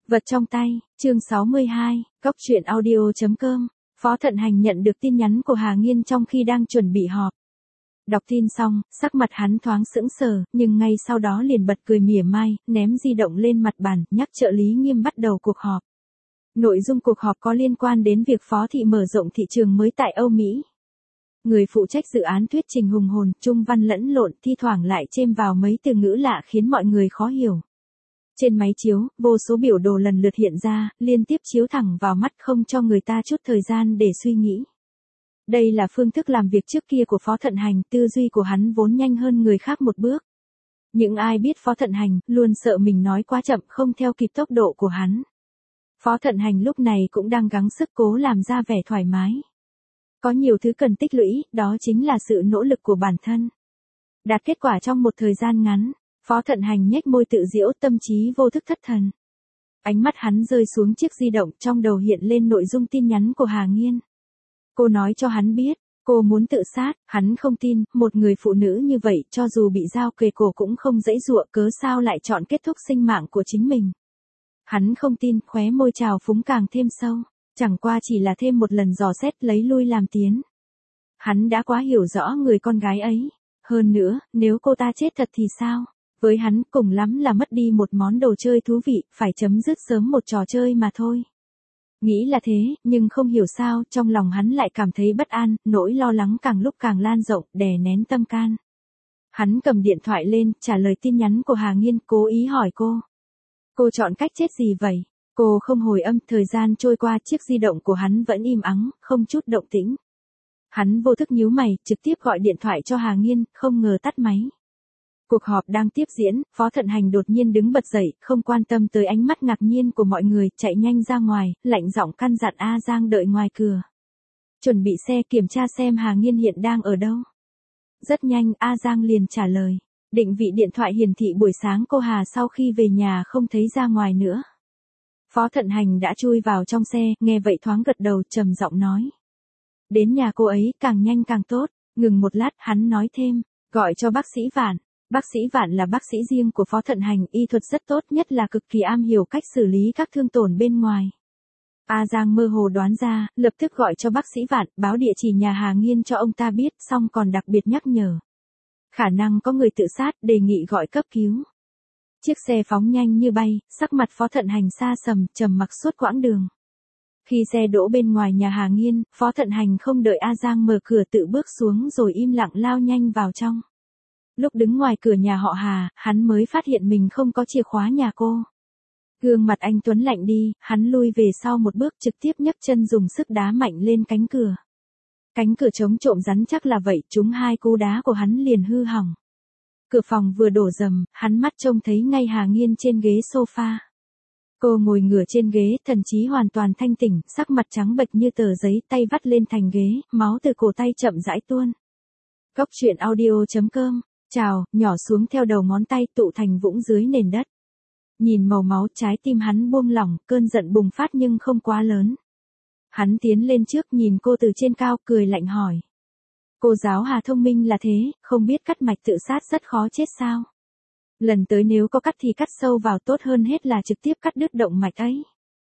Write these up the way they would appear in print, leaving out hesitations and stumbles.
Vật trong tay, chương 62, Cốc truyện audio.com. Phó Thận Hành nhận được tin nhắn của Hà Nghiên trong khi đang chuẩn bị họp. Đọc tin xong, sắc mặt hắn thoáng sững sờ, nhưng ngay sau đó liền bật cười mỉa mai, ném di động lên mặt bàn, nhắc trợ lý Nghiêm bắt đầu cuộc họp. Nội dung cuộc họp có liên quan đến việc Phó Thị mở rộng thị trường mới tại Âu Mỹ. Người phụ trách dự án thuyết trình hùng hồn, trung văn lẫn lộn, thi thoảng lại chêm vào mấy từ ngữ lạ khiến mọi người khó hiểu. Trên máy chiếu, vô số biểu đồ lần lượt hiện ra, liên tiếp chiếu thẳng vào mắt không cho người ta chút thời gian để suy nghĩ. Đây là phương thức làm việc trước kia của Phó Thận Hành, tư duy của hắn vốn nhanh hơn người khác một bước. Những ai biết Phó Thận Hành, luôn sợ mình nói quá chậm không theo kịp tốc độ của hắn. Phó Thận Hành lúc này cũng đang gắng sức cố làm ra vẻ thoải mái. Có nhiều thứ cần tích lũy, đó chính là sự nỗ lực của bản thân. Đạt kết quả trong một thời gian ngắn. Phó Thận Hành nhếch môi tự giễu, tâm trí vô thức thất thần. Ánh mắt hắn rơi xuống chiếc di động, trong đầu hiện lên nội dung tin nhắn của Hà Nghiên. Cô nói cho hắn biết, cô muốn tự sát, hắn không tin, một người phụ nữ như vậy cho dù bị dao kề cổ cũng không giãy giụa, cớ sao lại chọn kết thúc sinh mạng của chính mình. Hắn không tin, khóe môi trào phúng càng thêm sâu, chẳng qua chỉ là thêm một lần dò xét lấy lui làm tiến. Hắn đã quá hiểu rõ người con gái ấy. Hơn nữa, nếu cô ta chết thật thì sao? Với hắn, cùng lắm là mất đi một món đồ chơi thú vị, phải chấm dứt sớm một trò chơi mà thôi. Nghĩ là thế, nhưng không hiểu sao, trong lòng hắn lại cảm thấy bất an, nỗi lo lắng càng lúc càng lan rộng, đè nén tâm can. Hắn cầm điện thoại lên, trả lời tin nhắn của Hà Nghiên, cố ý hỏi cô. Cô chọn cách chết gì vậy? Cô không hồi âm, thời gian trôi qua, chiếc di động của hắn vẫn im ắng, không chút động tĩnh. Hắn vô thức nhíu mày, trực tiếp gọi điện thoại cho Hà Nghiên, không ngờ tắt máy. Cuộc họp đang tiếp diễn, Phó Thận Hành đột nhiên đứng bật dậy, không quan tâm tới ánh mắt ngạc nhiên của mọi người, chạy nhanh ra ngoài, lạnh giọng căn dặn A Giang đợi ngoài cửa. Chuẩn bị xe kiểm tra xem Hà Nghiên hiện đang ở đâu. Rất nhanh, A Giang liền trả lời. Định vị điện thoại hiển thị buổi sáng cô Hà sau khi về nhà không thấy ra ngoài nữa. Phó Thận Hành đã chui vào trong xe, nghe vậy thoáng gật đầu, trầm giọng nói. Đến nhà cô ấy, càng nhanh càng tốt. Ngừng một lát, hắn nói thêm, gọi cho bác sĩ Vạn. Bác sĩ Vạn là bác sĩ riêng của Phó Thận Hành, y thuật rất tốt, nhất là cực kỳ am hiểu cách xử lý các thương tổn bên ngoài. A Giang mơ hồ đoán ra, lập tức gọi cho bác sĩ Vạn, báo địa chỉ nhà Hà Nghiên cho ông ta biết, xong còn đặc biệt nhắc nhở. Khả năng có người tự sát, đề nghị gọi cấp cứu. Chiếc xe phóng nhanh như bay, sắc mặt Phó Thận Hành xa sầm, trầm mặc suốt quãng đường. Khi xe đỗ bên ngoài nhà Hà Nghiên, Phó Thận Hành không đợi A Giang mở cửa tự bước xuống rồi im lặng lao nhanh vào trong. Lúc đứng ngoài cửa nhà họ Hà, hắn mới phát hiện mình không có chìa khóa nhà cô. Gương mặt anh Tuấn lạnh đi, hắn lui về sau một bước, trực tiếp nhấc chân dùng sức đá mạnh lên cánh cửa. Cánh cửa chống trộm rắn chắc là vậy, trúng hai cú đá của hắn liền hư hỏng. Cửa phòng vừa đổ dầm, hắn mắt trông thấy ngay Hà Nghiên trên ghế sofa. Cô ngồi ngửa trên ghế, thần trí hoàn toàn thanh tỉnh, sắc mặt trắng bệch như tờ giấy, tay vắt lên thành ghế, máu từ cổ tay chậm rãi tuôn. Cốc truyện audio.com. Trào, nhỏ xuống theo đầu ngón tay, tụ thành vũng dưới nền đất. Nhìn màu máu, trái tim hắn buông lỏng, cơn giận bùng phát nhưng không quá lớn. Hắn tiến lên trước, nhìn cô từ trên cao, cười lạnh hỏi. Cô giáo Hà thông minh là thế, không biết cắt mạch tự sát rất khó chết sao? Lần tới nếu có cắt thì cắt sâu vào, tốt hơn hết là trực tiếp cắt đứt động mạch ấy.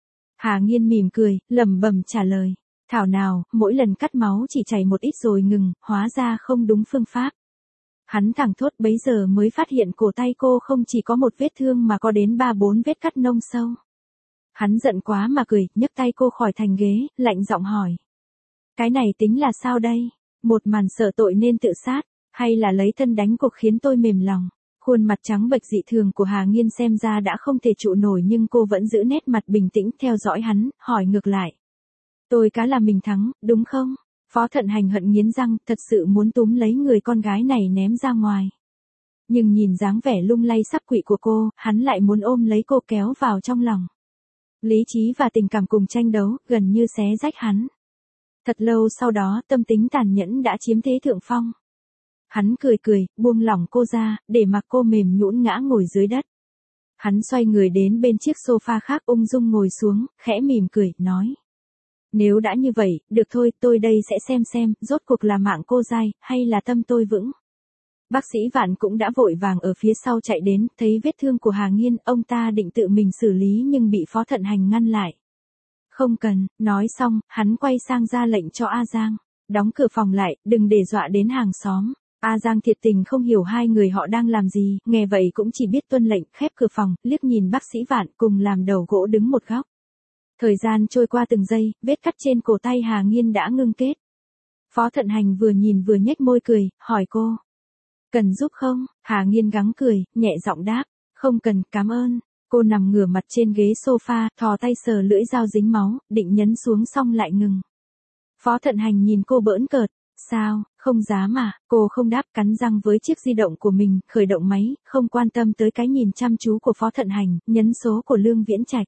Hà Nghiên mỉm cười, lẩm bẩm trả lời. Thảo nào, mỗi lần cắt máu chỉ chảy một ít rồi ngừng, hóa ra không đúng phương pháp. Hắn thẳng thốt, bấy giờ mới phát hiện cổ tay cô không chỉ có một vết thương mà có đến 3-4 vết cắt nông sâu. Hắn giận quá mà cười, nhấc tay cô khỏi thành ghế, lạnh giọng hỏi. Cái này tính là sao đây? Một màn sợ tội nên tự sát, hay là lấy thân đánh cuộc khiến tôi mềm lòng? Khuôn mặt trắng bệch dị thường của Hà Nghiên xem ra đã không thể trụ nổi nhưng cô vẫn giữ nét mặt bình tĩnh theo dõi hắn, hỏi ngược lại. Tôi cá là mình thắng, đúng không? Phó Thận Hành hận nghiến răng, thật sự muốn túm lấy người con gái này ném ra ngoài. Nhưng nhìn dáng vẻ lung lay sắp quỵ của cô, hắn lại muốn ôm lấy cô kéo vào trong lòng. Lý trí và tình cảm cùng tranh đấu, gần như xé rách hắn. Thật lâu sau đó, tâm tính tàn nhẫn đã chiếm thế thượng phong. Hắn cười cười, buông lỏng cô ra, để mặc cô mềm nhũn ngã ngồi dưới đất. Hắn xoay người đến bên chiếc sofa khác, ung dung ngồi xuống, khẽ mỉm cười, nói. Nếu đã như vậy, được thôi, tôi đây sẽ xem, rốt cuộc là mạng cô dai, hay là tâm tôi vững. Bác sĩ Vạn cũng đã vội vàng ở phía sau chạy đến, thấy vết thương của Hà Nghiên, ông ta định tự mình xử lý nhưng bị Phó Thận Hành ngăn lại. Không cần, nói xong, hắn quay sang ra lệnh cho A Giang. Đóng cửa phòng lại, đừng để dọa đến hàng xóm. A Giang thiệt tình không hiểu hai người họ đang làm gì, nghe vậy cũng chỉ biết tuân lệnh, khép cửa phòng, liếc nhìn bác sĩ Vạn cùng làm đầu gỗ đứng một góc. Thời gian trôi qua từng giây, vết cắt trên cổ tay Hà Nghiên đã ngưng kết. Phó Thận Hành vừa nhìn vừa nhếch môi cười, hỏi cô. Cần giúp không? Hà Nghiên gắng cười, nhẹ giọng đáp. Không cần, cảm ơn. Cô nằm ngửa mặt trên ghế sofa, thò tay sờ lưỡi dao dính máu, định nhấn xuống xong lại ngừng. Phó Thận Hành nhìn cô bỡn cợt. Sao, không dám à? Cô không đáp, cắn răng với chiếc di động của mình, khởi động máy, không quan tâm tới cái nhìn chăm chú của Phó Thận Hành, nhấn số của Lương Viễn Trạch.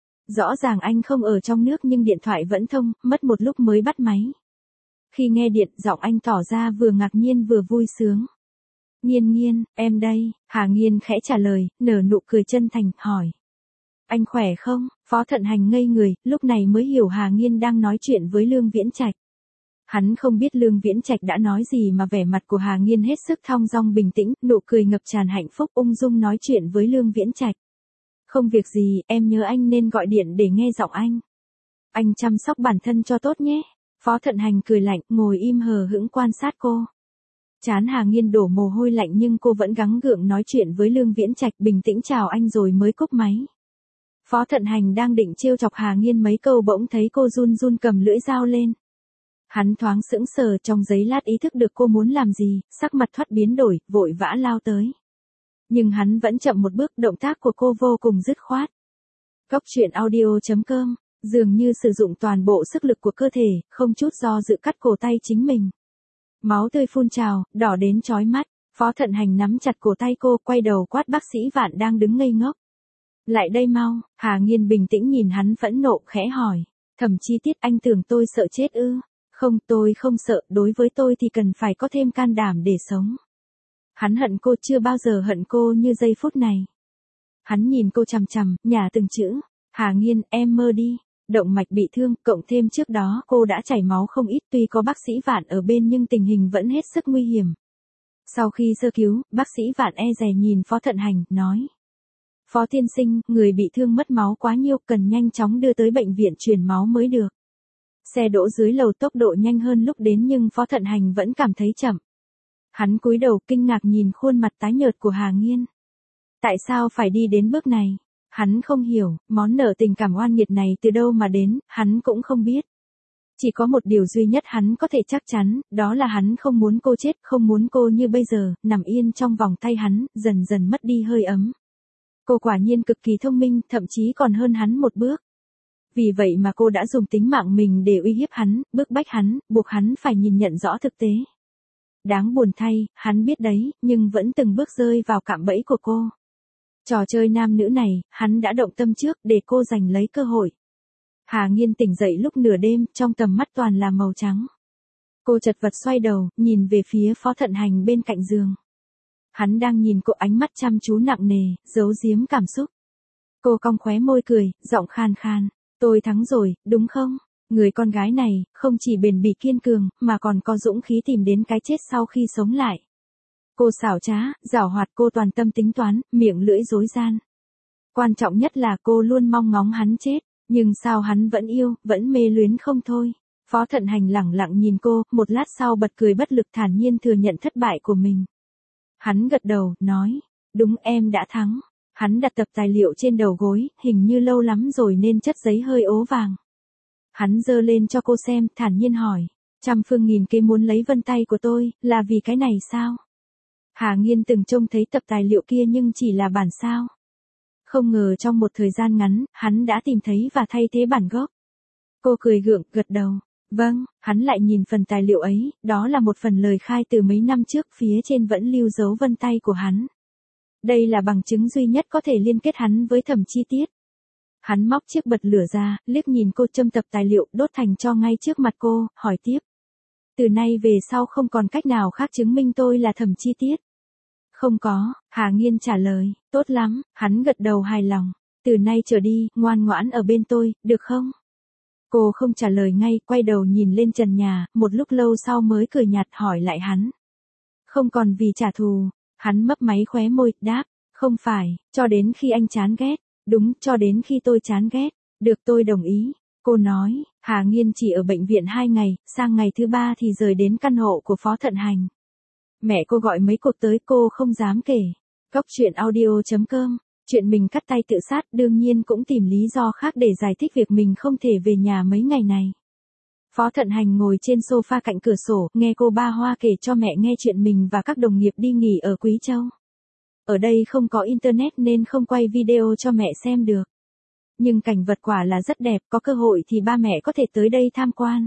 Rõ ràng anh không ở trong nước nhưng điện thoại vẫn thông, mất một lúc mới bắt máy. Khi nghe điện, giọng anh tỏ ra vừa ngạc nhiên vừa vui sướng. Nghiên Nghiên, em đây. Hà Nghiên khẽ trả lời, nở nụ cười chân thành, hỏi. Anh khỏe không? Phó Thận Hành ngây người, lúc này mới hiểu Hà Nghiên đang nói chuyện với Lương Viễn Trạch. Hắn không biết Lương Viễn Trạch đã nói gì mà vẻ mặt của Hà Nghiên hết sức thong dong bình tĩnh, nụ cười ngập tràn hạnh phúc ung dung nói chuyện với Lương Viễn Trạch. Không việc gì, em nhớ anh nên gọi điện để nghe giọng anh. Anh chăm sóc bản thân cho tốt nhé. Phó Thận Hành cười lạnh, ngồi im hờ hững quan sát cô. Trán Hà Nghiên đổ mồ hôi lạnh nhưng cô vẫn gắng gượng nói chuyện với Lương Viễn Trạch, bình tĩnh chào anh rồi mới cúp máy. Phó Thận Hành đang định trêu chọc Hà Nghiên mấy câu bỗng thấy cô run run cầm lưỡi dao lên. Hắn thoáng sững sờ, trong giây lát ý thức được cô muốn làm gì, sắc mặt thoát biến đổi, vội vã lao tới. Nhưng hắn vẫn chậm một bước, động tác của cô vô cùng dứt khoát. Góc truyện audio.com, dường như sử dụng toàn bộ sức lực của cơ thể, không chút do dự cắt cổ tay chính mình. Máu tươi phun trào, đỏ đến chói mắt, Phó Thận Hành nắm chặt cổ tay cô, quay đầu quát bác sĩ Vạn đang đứng ngây ngốc. Lại đây mau. Hà Nghiên bình tĩnh nhìn hắn phẫn nộ, khẽ hỏi. Thẩm Chi Tiết, anh tưởng tôi sợ chết ư? Không, tôi không sợ, đối với tôi thì cần phải có thêm can đảm để sống. Hắn hận cô, chưa bao giờ hận cô như giây phút này. Hắn nhìn cô chằm chằm, nhả từng chữ. Hà Nghiên, em mơ đi. Động mạch bị thương, cộng thêm trước đó cô đã chảy máu không ít, tuy có bác sĩ Vạn ở bên nhưng tình hình vẫn hết sức nguy hiểm. Sau khi sơ cứu, bác sĩ Vạn e dè nhìn Phó Thận Hành, nói. Phó tiên sinh, người bị thương mất máu quá nhiều, cần nhanh chóng đưa tới bệnh viện truyền máu mới được. Xe đỗ dưới lầu, tốc độ nhanh hơn lúc đến nhưng Phó Thận Hành vẫn cảm thấy chậm. Hắn cúi đầu kinh ngạc nhìn khuôn mặt tái nhợt của Hà Nghiên. Tại sao phải đi đến bước này? Hắn không hiểu, món nợ tình cảm oan nghiệt này từ đâu mà đến, hắn cũng không biết. Chỉ có một điều duy nhất hắn có thể chắc chắn, đó là hắn không muốn cô chết, không muốn cô như bây giờ, nằm yên trong vòng tay hắn, dần dần mất đi hơi ấm. Cô quả nhiên cực kỳ thông minh, thậm chí còn hơn hắn một bước. Vì vậy mà cô đã dùng tính mạng mình để uy hiếp hắn, bức bách hắn, buộc hắn phải nhìn nhận rõ thực tế. Đáng buồn thay, hắn biết đấy, nhưng vẫn từng bước rơi vào cạm bẫy của cô. Trò chơi nam nữ này, hắn đã động tâm trước để cô giành lấy cơ hội. Hà Nghiên tỉnh dậy lúc nửa đêm, trong tầm mắt toàn là màu trắng. Cô chật vật xoay đầu, nhìn về phía Phó Thận Hành bên cạnh giường. Hắn đang nhìn cô, ánh mắt chăm chú nặng nề, giấu giếm cảm xúc. Cô cong khóe môi cười, giọng khan khan. Tôi thắng rồi, đúng không? Người con gái này, không chỉ bền bỉ kiên cường, mà còn có dũng khí tìm đến cái chết sau khi sống lại. Cô xảo trá, giảo hoạt, cô toàn tâm tính toán, miệng lưỡi dối gian. Quan trọng nhất là cô luôn mong ngóng hắn chết, nhưng sao hắn vẫn yêu, vẫn mê luyến không thôi. Phó Thận Hành lẳng lặng nhìn cô, một lát sau bật cười bất lực, thản nhiên thừa nhận thất bại của mình. Hắn gật đầu, nói, đúng, em đã thắng. Hắn đặt tập tài liệu trên đầu gối, hình như lâu lắm rồi nên chất giấy hơi ố vàng. Hắn giơ lên cho cô xem, thản nhiên hỏi, trăm phương nghìn kế muốn lấy vân tay của tôi, là vì cái này sao? Hà Nghiên từng trông thấy tập tài liệu kia nhưng chỉ là bản sao. Không ngờ trong một thời gian ngắn, hắn đã tìm thấy và thay thế bản gốc. Cô cười gượng, gật đầu. Vâng, hắn lại nhìn phần tài liệu ấy, đó là một phần lời khai từ mấy năm trước, phía trên vẫn lưu dấu vân tay của hắn. Đây là bằng chứng duy nhất có thể liên kết hắn với Thẩm Chi Tiết. Hắn móc chiếc bật lửa ra, liếc nhìn cô, châm tập tài liệu, đốt thành tro ngay trước mặt cô, hỏi tiếp. Từ nay về sau không còn cách nào khác chứng minh tôi là Thẩm Chi Tiết. Không có, Hà Nghiên trả lời, tốt lắm, hắn gật đầu hài lòng. Từ nay trở đi, ngoan ngoãn ở bên tôi, được không? Cô không trả lời ngay, quay đầu nhìn lên trần nhà, một lúc lâu sau mới cười nhạt hỏi lại hắn. Không còn vì trả thù. Hắn mấp máy khóe môi, đáp, không phải, cho đến khi anh chán ghét. Đúng, cho đến khi tôi chán ghét. Được, tôi đồng ý. Cô nói, Hà Nghiên chỉ ở bệnh viện 2 ngày, sang ngày thứ 3 thì rời đến căn hộ của Phó Thận Hành. Mẹ cô gọi mấy cuộc tới cô không dám kể. Cóc truyện audio.com, chuyện mình cắt tay tự sát đương nhiên cũng tìm lý do khác để giải thích việc mình không thể về nhà mấy ngày này. Phó Thận Hành ngồi trên sofa cạnh cửa sổ, nghe cô Ba Hoa kể cho mẹ nghe chuyện mình và các đồng nghiệp đi nghỉ ở Quý Châu. Ở đây không có internet nên không quay video cho mẹ xem được. Nhưng cảnh vật quả là rất đẹp, có cơ hội thì ba mẹ có thể tới đây tham quan.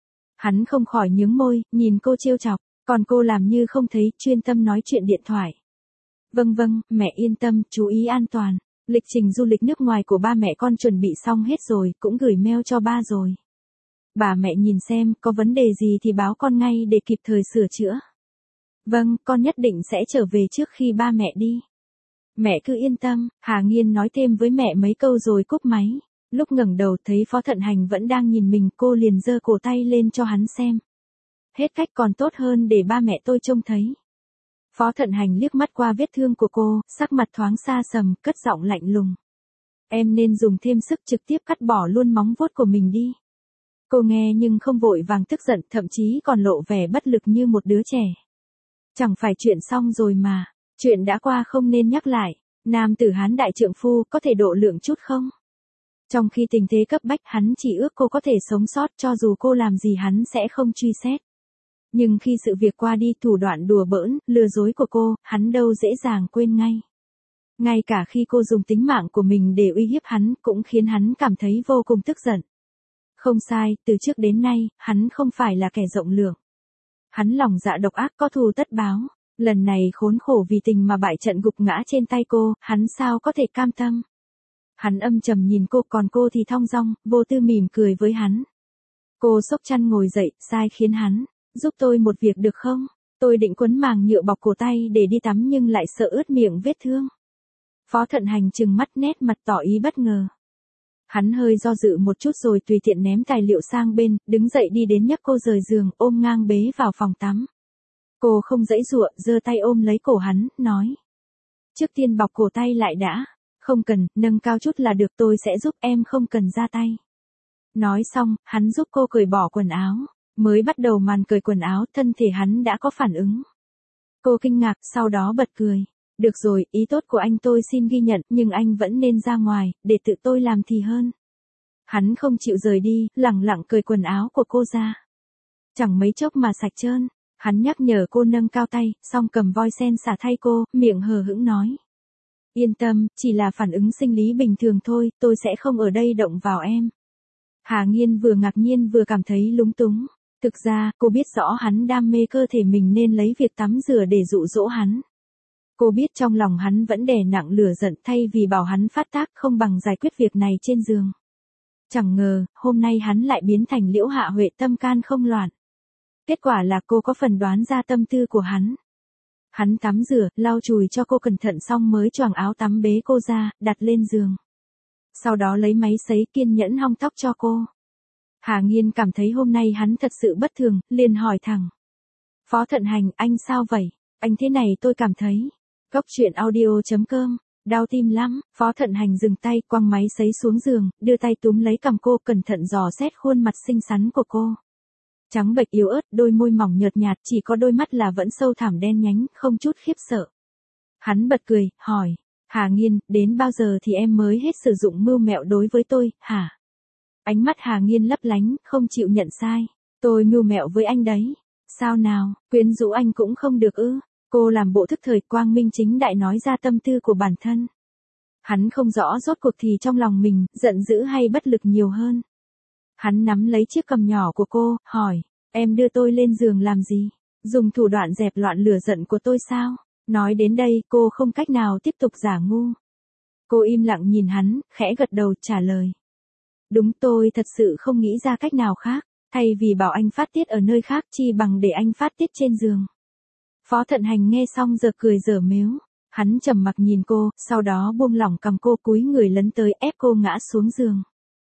Hắn không khỏi nhướng môi, nhìn cô trêu chọc, còn cô làm như không thấy, chuyên tâm nói chuyện điện thoại. Vâng vâng, mẹ yên tâm, chú ý an toàn. Lịch trình du lịch nước ngoài của ba mẹ con chuẩn bị xong hết rồi, cũng gửi mail cho ba rồi. Bà mẹ nhìn xem, có vấn đề gì thì báo con ngay để kịp thời sửa chữa. Vâng, con nhất định sẽ trở về trước khi ba mẹ đi. Mẹ cứ yên tâm, Hà Nghiên nói thêm với mẹ mấy câu rồi cúp máy. Lúc ngẩng đầu thấy Phó Thận Hành vẫn đang nhìn mình, cô liền giơ cổ tay lên cho hắn xem. Hết cách còn tốt hơn để ba mẹ tôi trông thấy. Phó Thận Hành liếc mắt qua vết thương của cô, sắc mặt thoáng xa sầm, cất giọng lạnh lùng. Em nên dùng thêm sức trực tiếp cắt bỏ luôn móng vuốt của mình đi. Cô nghe nhưng không vội vàng tức giận, thậm chí còn lộ vẻ bất lực như một đứa trẻ. Chẳng phải chuyện xong rồi mà, chuyện đã qua không nên nhắc lại, nam tử Hán đại trượng phu có thể độ lượng chút không? Trong khi tình thế cấp bách hắn chỉ ước cô có thể sống sót, cho dù cô làm gì hắn sẽ không truy xét. Nhưng khi sự việc qua đi, thủ đoạn đùa bỡn, lừa dối của cô, hắn đâu dễ dàng quên ngay. Ngay cả khi cô dùng tính mạng của mình để uy hiếp hắn, cũng khiến hắn cảm thấy vô cùng tức giận. Không sai, từ trước đến nay, hắn không phải là kẻ rộng lượng. Hắn lòng dạ độc ác, có thù tất báo. Lần này khốn khổ vì tình mà bại trận gục ngã trên tay cô, hắn sao có thể cam tâm. Hắn âm trầm nhìn cô, còn cô thì thong dong, vô tư mỉm cười với hắn. Cô xốc chăn ngồi dậy, sai khiến hắn, giúp tôi một việc được không? Tôi định quấn màng nhựa bọc cổ tay để đi tắm nhưng lại sợ ướt miệng vết thương. Phó Thận Hành trừng mắt, nét mặt tỏ ý bất ngờ. Hắn hơi do dự một chút rồi tùy tiện ném tài liệu sang bên, đứng dậy đi đến nhấc cô rời giường, ôm ngang bế vào phòng tắm. Cô không giãy giụa, giơ tay ôm lấy cổ hắn, nói. Trước tiên bọc cổ tay lại đã. Không cần, nâng cao chút là được, tôi sẽ giúp, em không cần ra tay. Nói xong, hắn giúp cô cởi bỏ quần áo. Mới bắt đầu màn cởi quần áo, thân thể hắn đã có phản ứng. Cô kinh ngạc, sau đó bật cười. Được rồi, ý tốt của anh tôi xin ghi nhận, nhưng anh vẫn nên ra ngoài, để tự tôi làm thì hơn. Hắn không chịu rời đi, lẳng lặng cởi quần áo của cô ra. Chẳng mấy chốc mà sạch trơn. Hắn nhắc nhở cô nâng cao tay, xong cầm voi sen xả thay cô, miệng hờ hững nói. Yên tâm, chỉ là phản ứng sinh lý bình thường thôi, tôi sẽ không ở đây động vào em. Hà Nghiên vừa ngạc nhiên vừa cảm thấy lúng túng. Thực ra, cô biết rõ hắn đam mê cơ thể mình nên lấy việc tắm rửa để dụ dỗ hắn. Cô biết trong lòng hắn vẫn đè nặng lửa giận, thay vì bảo hắn phát tác không bằng giải quyết việc này trên giường. Chẳng ngờ, hôm nay hắn lại biến thành Liễu Hạ Huệ, tâm can không loạn. Kết quả là cô có phần đoán ra tâm tư của hắn. Hắn tắm rửa, lau chùi cho cô cẩn thận xong mới choàng áo tắm bế cô ra, đặt lên giường. Sau đó lấy máy sấy kiên nhẫn hong tóc cho cô. Hà Nghiên cảm thấy hôm nay hắn thật sự bất thường, liền hỏi thẳng. Phó Thận Hành, anh sao vậy? Anh thế này tôi cảm thấy. Cóc truyện audio.com, đau tim lắm. Phó Thận Hành dừng tay, quăng máy sấy xuống giường, đưa tay túm lấy cằm cô, cẩn thận dò xét khuôn mặt xinh xắn của cô. Trắng bệch yếu ớt, đôi môi mỏng nhợt nhạt, chỉ có đôi mắt là vẫn sâu thẳm đen nhánh, không chút khiếp sợ. Hắn bật cười, hỏi, Hà Nghiên, đến bao giờ thì em mới hết sử dụng mưu mẹo đối với tôi, hả? Ánh mắt Hà Nghiên lấp lánh, không chịu nhận sai. Tôi mưu mẹo với anh đấy. Sao nào, quyến rũ anh cũng không được ư? Cô làm bộ thức thời, quang minh chính đại nói ra tâm tư của bản thân. Hắn không rõ rốt cuộc thì trong lòng mình, giận dữ hay bất lực nhiều hơn. Hắn nắm lấy chiếc cằm nhỏ của cô, hỏi, em đưa tôi lên giường làm gì? Dùng thủ đoạn dẹp loạn lửa giận của tôi sao? Nói đến đây, cô không cách nào tiếp tục giả ngu. Cô im lặng nhìn hắn, khẽ gật đầu, trả lời. Đúng, tôi thật sự không nghĩ ra cách nào khác, thay vì bảo anh phát tiết ở nơi khác chi bằng để anh phát tiết trên giường. Phó Thận Hành nghe xong giờ cười dở mếu. Hắn trầm mặc nhìn cô, sau đó buông lỏng cầm cô, cúi người lấn tới ép cô ngã xuống giường.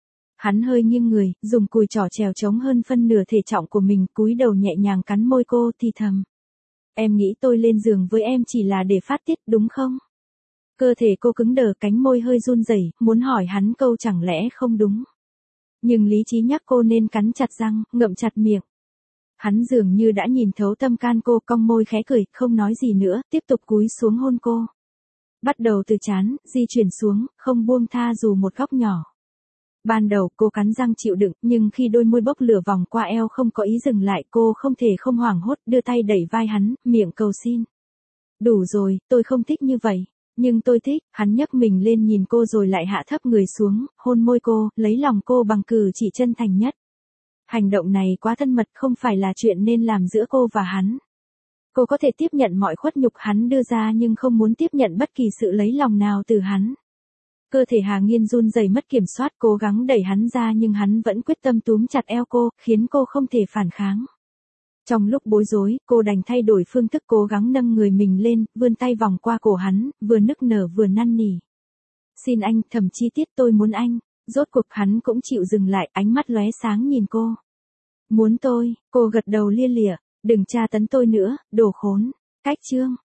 Hắn hơi nghiêng người, dùng cùi trỏ chèo chống hơn phân nửa thể trọng của mình, cúi đầu nhẹ nhàng cắn môi cô, thì thầm. Em nghĩ tôi lên giường với em chỉ là để phát tiết đúng không? Cơ thể cô cứng đờ, cánh môi hơi run rẩy, muốn hỏi hắn câu chẳng lẽ không đúng. Nhưng lý trí nhắc cô nên cắn chặt răng, ngậm chặt miệng. Hắn dường như đã nhìn thấu tâm can cô, cong môi khẽ cười, không nói gì nữa, tiếp tục cúi xuống hôn cô. Bắt đầu từ trán, di chuyển xuống, không buông tha dù một góc nhỏ. Ban đầu cô cắn răng chịu đựng, nhưng khi đôi môi bốc lửa vòng qua eo không có ý dừng lại, cô không thể không hoảng hốt, đưa tay đẩy vai hắn, miệng cầu xin. Đủ rồi, tôi không thích như vậy. Nhưng tôi thích. Hắn nhấc mình lên nhìn cô rồi lại hạ thấp người xuống, hôn môi cô, lấy lòng cô bằng cử chỉ chân thành nhất. Hành động này quá thân mật, không phải là chuyện nên làm giữa cô và hắn. Cô có thể tiếp nhận mọi khuất nhục hắn đưa ra nhưng không muốn tiếp nhận bất kỳ sự lấy lòng nào từ hắn. Cơ thể Hà Nghiên run rẩy mất kiểm soát, cố gắng đẩy hắn ra nhưng hắn vẫn quyết tâm túm chặt eo cô, khiến cô không thể phản kháng. Trong lúc bối rối, cô đành thay đổi phương thức, cố gắng nâng người mình lên, vươn tay vòng qua cổ hắn, vừa nức nở vừa năn nỉ. Xin anh, thầm chi tiết, tôi muốn anh. Rốt cuộc hắn cũng chịu dừng lại, ánh mắt lóe sáng nhìn cô. Muốn tôi, cô gật đầu lia lịa, đừng tra tấn tôi nữa, đồ khốn. Cách chương